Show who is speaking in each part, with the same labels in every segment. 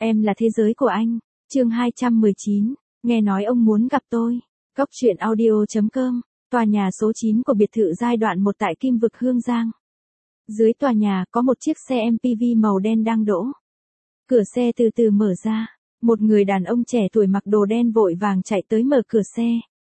Speaker 1: Em là thế giới của anh. Chương 219. Nghe nói ông muốn gặp tôi. Cốc truyện audio.com. Tòa nhà số 9 của biệt thự giai đoạn 1 tại Kim Vực Hương Giang. Dưới tòa nhà có một chiếc xe MPV màu đen đang đỗ. Cửa xe từ từ mở ra. Một người đàn ông trẻ tuổi mặc đồ đen vội vàng chạy tới mở cửa xe.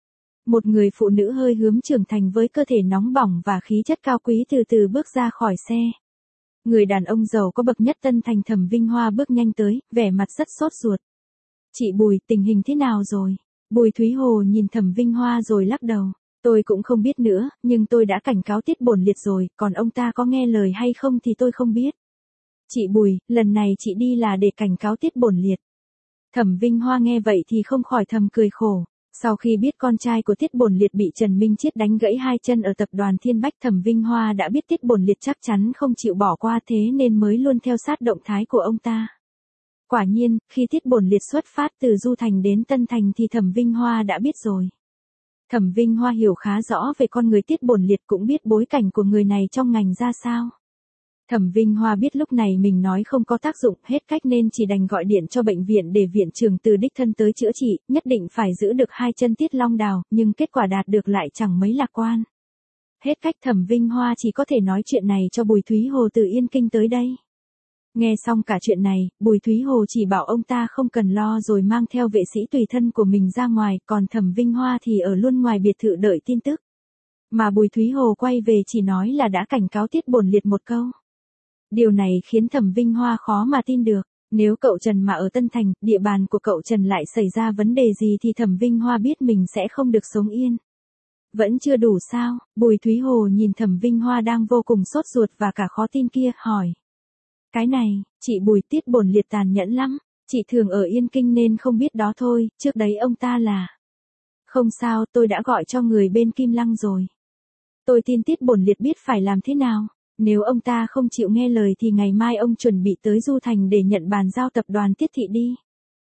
Speaker 1: Một người phụ nữ hơi hướng trưởng thành với cơ thể nóng bỏng và khí chất cao quý từ từ bước ra khỏi xe. Người đàn ông giàu có bậc nhất Tân Thành Thẩm Vinh Hoa bước nhanh tới, vẻ mặt rất sốt ruột. Chị Bùi, tình hình thế nào rồi? Bùi Thúy Hồ nhìn Thẩm Vinh Hoa rồi lắc đầu. Tôi cũng không biết nữa, nhưng tôi đã cảnh cáo Tiết Bổn Liệt rồi, còn ông ta có nghe lời hay không thì tôi không biết. Chị Bùi, lần này chị đi là để cảnh cáo Tiết Bổn Liệt. Thẩm Vinh Hoa nghe vậy thì không khỏi thầm cười khổ. Sau khi biết con trai của Tiết Bổn Liệt bị Trần Minh Chiết đánh gãy hai chân ở tập đoàn Thiên Bách, Thẩm Vinh Hoa đã biết Tiết Bổn Liệt chắc chắn không chịu bỏ qua, thế nên mới luôn theo sát động thái của ông ta. Quả nhiên, khi Tiết Bổn Liệt xuất phát từ Du Thành đến Tân Thành thì Thẩm Vinh Hoa đã biết rồi. Thẩm Vinh Hoa hiểu khá rõ về con người Tiết Bổn Liệt, cũng biết bối cảnh của người này trong ngành ra sao. Thẩm Vinh Hoa biết lúc này mình nói không có tác dụng, hết cách nên chỉ đành gọi điện cho bệnh viện để viện trưởng từ đích thân tới chữa trị, nhất định phải giữ được hai chân Tiết Long Đào, nhưng kết quả đạt được lại chẳng mấy lạc quan. Hết cách Thẩm Vinh Hoa chỉ có thể nói chuyện này cho Bùi Thúy Hồ từ Yên Kinh tới đây. Nghe xong cả chuyện này, Bùi Thúy Hồ chỉ bảo ông ta không cần lo rồi mang theo vệ sĩ tùy thân của mình ra ngoài, còn Thẩm Vinh Hoa thì ở luôn ngoài biệt thự đợi tin tức. Mà Bùi Thúy Hồ quay về chỉ nói là đã cảnh cáo Tiết Bổn Liệt một câu. Điều này khiến Thẩm Vinh Hoa khó mà tin được. Nếu cậu Trần mà ở Tân Thành, địa bàn của cậu Trần lại xảy ra vấn đề gì thì Thẩm Vinh Hoa biết mình sẽ không được sống yên. Vẫn chưa đủ sao? Bùi Thúy Hồ nhìn Thẩm Vinh Hoa đang vô cùng sốt ruột và cả khó tin kia, hỏi. Cái này, chị Bùi, Tiết Bổn Liệt tàn nhẫn lắm. Chị thường ở Yên Kinh nên không biết đó thôi, trước đấy ông ta là... Không sao, tôi đã gọi cho người bên Kim Lăng rồi. Tôi tin Tiết Bổn Liệt biết phải làm thế nào. Nếu ông ta không chịu nghe lời thì ngày mai ông chuẩn bị tới Du Thành để nhận bàn giao tập đoàn Tiết Thị đi.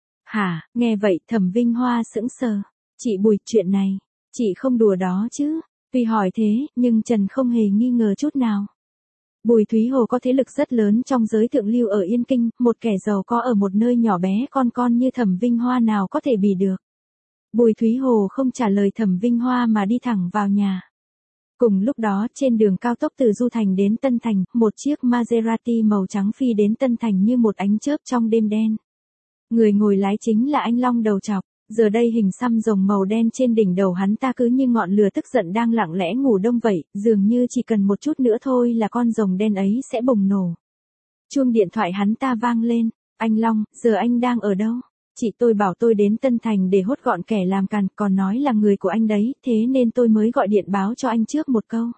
Speaker 1: Hả? Nghe vậy Thẩm Vinh Hoa sững sờ. Chị Bùi, chuyện này, chị không đùa đó chứ? Tuy hỏi thế, nhưng Trần không hề nghi ngờ chút nào. Bùi Thúy Hồ có thế lực rất lớn trong giới thượng lưu ở Yên Kinh, một kẻ giàu có ở một nơi nhỏ bé con như Thẩm Vinh Hoa nào có thể bì được. Bùi Thúy Hồ không trả lời Thẩm Vinh Hoa mà đi thẳng vào nhà. Cùng lúc đó trên đường cao tốc từ Du Thành đến Tân Thành, một chiếc Maserati màu trắng phi đến Tân Thành như một ánh chớp trong đêm đen. Người ngồi lái chính là anh Long đầu trọc, giờ đây hình xăm rồng màu đen trên đỉnh đầu hắn ta cứ như ngọn lửa tức giận đang lặng lẽ ngủ đông vậy, dường như chỉ cần một chút nữa thôi là con rồng đen ấy sẽ bùng nổ. Chuông điện thoại hắn ta vang lên. Anh Long, giờ anh đang ở đâu? Chị tôi bảo tôi đến Tân Thành để hốt gọn kẻ làm càn, còn nói là người của anh đấy, thế nên tôi mới gọi điện báo cho anh trước một câu.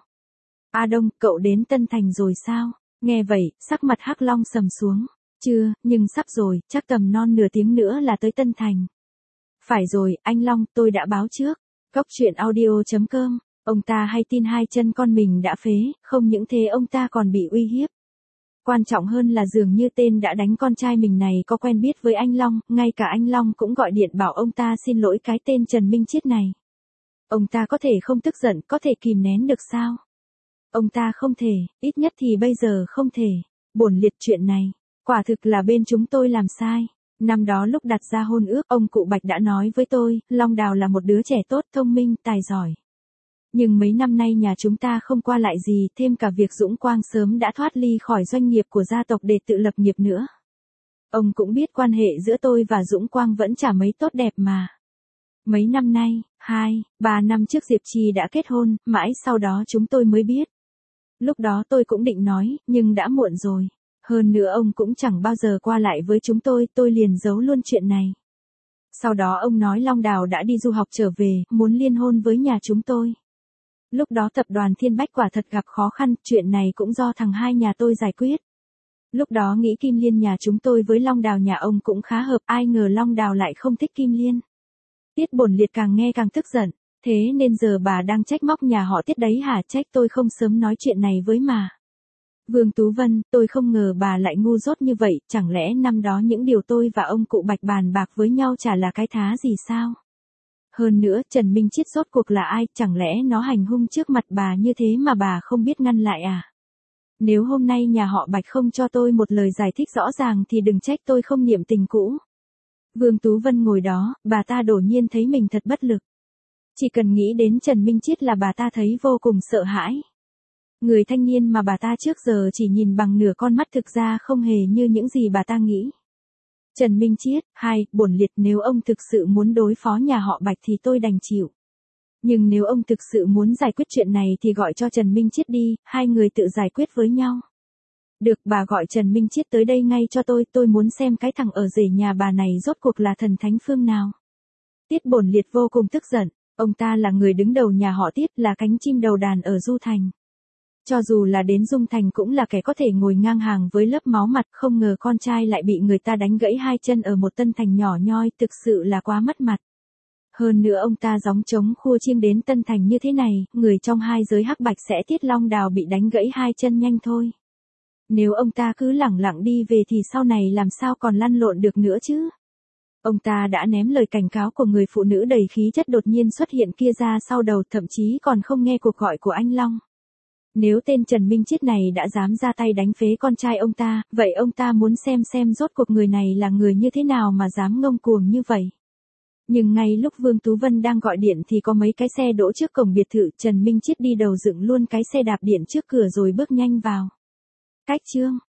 Speaker 1: A Đông, cậu đến Tân Thành rồi sao? Nghe vậy, sắc mặt Hắc Long sầm xuống. Chưa, nhưng sắp rồi, chắc tầm non nửa tiếng nữa là tới Tân Thành. Phải rồi, anh Long, tôi đã báo trước. Cốc truyện audio.com. Ông ta hay tin hai chân con mình đã phế, không những thế ông ta còn bị uy hiếp. Quan trọng hơn là dường như tên đã đánh con trai mình này có quen biết với anh Long, ngay cả anh Long cũng gọi điện bảo ông ta xin lỗi cái tên Trần Minh Chiết này. Ông ta có thể không tức giận, có thể kìm nén được sao? Ông ta không thể, ít nhất thì bây giờ không thể. Bổn Liệt, chuyện này, quả thực là bên chúng tôi làm sai. Năm đó lúc đặt ra hôn ước, ông cụ Bạch đã nói với tôi, Long Đào là một đứa trẻ tốt, thông minh, tài giỏi. Nhưng mấy năm nay nhà chúng ta không qua lại gì, thêm cả việc Dũng Quang sớm đã thoát ly khỏi doanh nghiệp của gia tộc để tự lập nghiệp nữa. Ông cũng biết quan hệ giữa tôi và Dũng Quang vẫn chả mấy tốt đẹp mà. Mấy năm nay, 2-3 năm trước Diệp Trì đã kết hôn, mãi sau đó chúng tôi mới biết. Lúc đó tôi cũng định nói, nhưng đã muộn rồi. Hơn nữa ông cũng chẳng bao giờ qua lại với chúng tôi liền giấu luôn chuyện này. Sau đó ông nói Long Đào đã đi du học trở về, muốn liên hôn với nhà chúng tôi. Lúc đó tập đoàn Thiên Bách quả thật gặp khó khăn, chuyện này cũng do thằng hai nhà tôi giải quyết. Lúc đó nghĩ Kim Liên nhà chúng tôi với Long Đào nhà ông cũng khá hợp, ai ngờ Long Đào lại không thích Kim Liên. Tiết Bổn Liệt càng nghe càng tức giận, thế nên giờ bà đang trách móc nhà họ Tiết đấy hả? Trách tôi không sớm nói chuyện này với mà. Vương Tú Vân, tôi không ngờ bà lại ngu dốt như vậy, chẳng lẽ năm đó những điều tôi và ông cụ Bạch bàn bạc với nhau chả là cái thá gì sao? Hơn nữa, Trần Minh Chiết rốt cuộc là ai, chẳng lẽ nó hành hung trước mặt bà như thế mà bà không biết ngăn lại à? Nếu hôm nay nhà họ Bạch không cho tôi một lời giải thích rõ ràng thì đừng trách tôi không niệm tình cũ. Vương Tú Vân ngồi đó, bà ta đột nhiên thấy mình thật bất lực. Chỉ cần nghĩ đến Trần Minh Chiết là bà ta thấy vô cùng sợ hãi. Người thanh niên mà bà ta trước giờ chỉ nhìn bằng nửa con mắt thực ra không hề như những gì bà ta nghĩ. Trần Minh Chiết, bổn liệt, nếu ông thực sự muốn đối phó nhà họ Bạch thì tôi đành chịu. Nhưng nếu ông thực sự muốn giải quyết chuyện này thì gọi cho Trần Minh Chiết đi, hai người tự giải quyết với nhau. Được, bà gọi Trần Minh Chiết tới đây ngay cho tôi muốn xem cái thằng ở rể nhà bà này rốt cuộc là thần thánh phương nào. Tiết Bổn Liệt vô cùng tức giận, ông ta là người đứng đầu nhà họ Tiết, là cánh chim đầu đàn ở Du Thành. Cho dù là đến Dung Thành cũng là kẻ có thể ngồi ngang hàng với lớp máu mặt, không ngờ con trai lại bị người ta đánh gãy hai chân ở một Tân Thành nhỏ nhoi, thực sự là quá mất mặt. Hơn nữa ông ta gióng trống khua chiêng đến Tân Thành như thế này, người trong hai giới hắc bạch sẽ Tiết Long Đào bị đánh gãy hai chân nhanh thôi. Nếu ông ta cứ lẳng lặng đi về thì sau này làm sao còn lăn lộn được nữa chứ? Ông ta đã ném lời cảnh cáo của người phụ nữ đầy khí chất đột nhiên xuất hiện kia ra sau đầu, thậm chí còn không nghe cuộc gọi của anh Long. Nếu tên Trần Minh Chiết này đã dám ra tay đánh phế con trai ông ta, vậy ông ta muốn xem rốt cuộc người này là người như thế nào mà dám ngông cuồng như vậy. Nhưng ngay lúc Vương Tú Vân đang gọi điện thì có mấy cái xe đỗ trước cổng biệt thự, Trần Minh Chiết đi đầu dựng luôn cái xe đạp điện trước cửa rồi bước nhanh vào. Cách chương